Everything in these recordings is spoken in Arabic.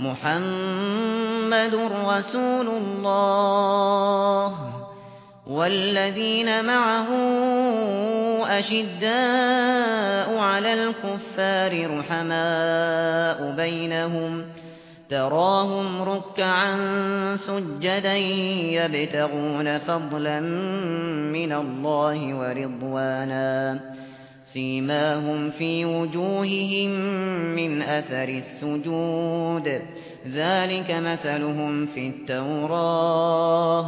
محمد رسول الله والذين معه أشداء على الكفار رحماء بينهم تراهم ركعا سجدا يبتغون فضلا من الله ورضوانا سيماهم في وجوههم من أثر السجود ذلك مثلهم في التوراة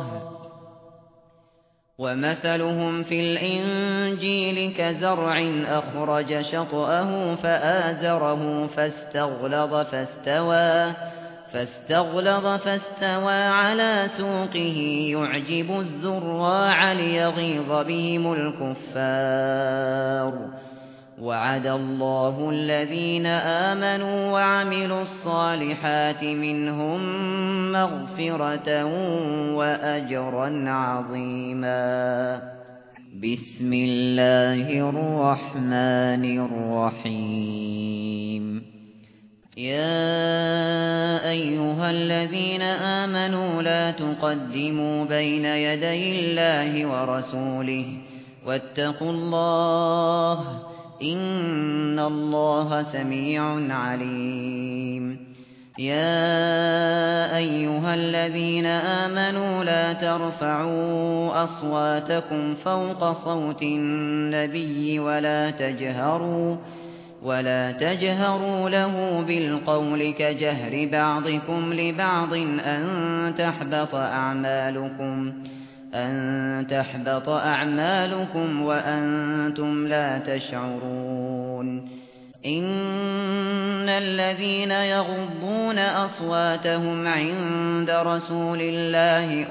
ومثلهم في الإنجيل كزرع أخرج شطأه فآزره فاستغلظ فاستوى على سوقه يعجب الزراع ليغيظ بهم الكفار وعد الله الذين آمنوا وعملوا الصالحات منهم مغفرة وأجرا عظيما بسم الله الرحمن الرحيم يا أيها الذين آمنوا لا تقدموا بين يدي الله ورسوله واتقوا الله إن الله سميع عليم يا أيها الذين آمنوا لا ترفعوا أصواتكم فوق صوت النبي ولا تجهروا له بالقول كجهر بعضكم لبعض أن تحبط أعمالكم وأنتم لا تشعرون إن الذين يغضون أصواتهم عند رسول الله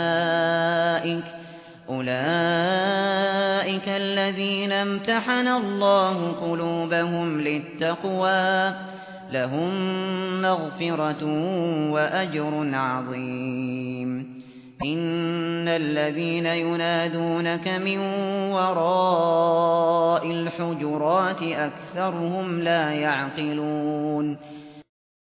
أولئك الذين امتحن الله قلوبهم للتقوى لهم مغفرة وأجر عظيم إن الذين ينادونك من وراء الحجرات أكثرهم لا يعقلون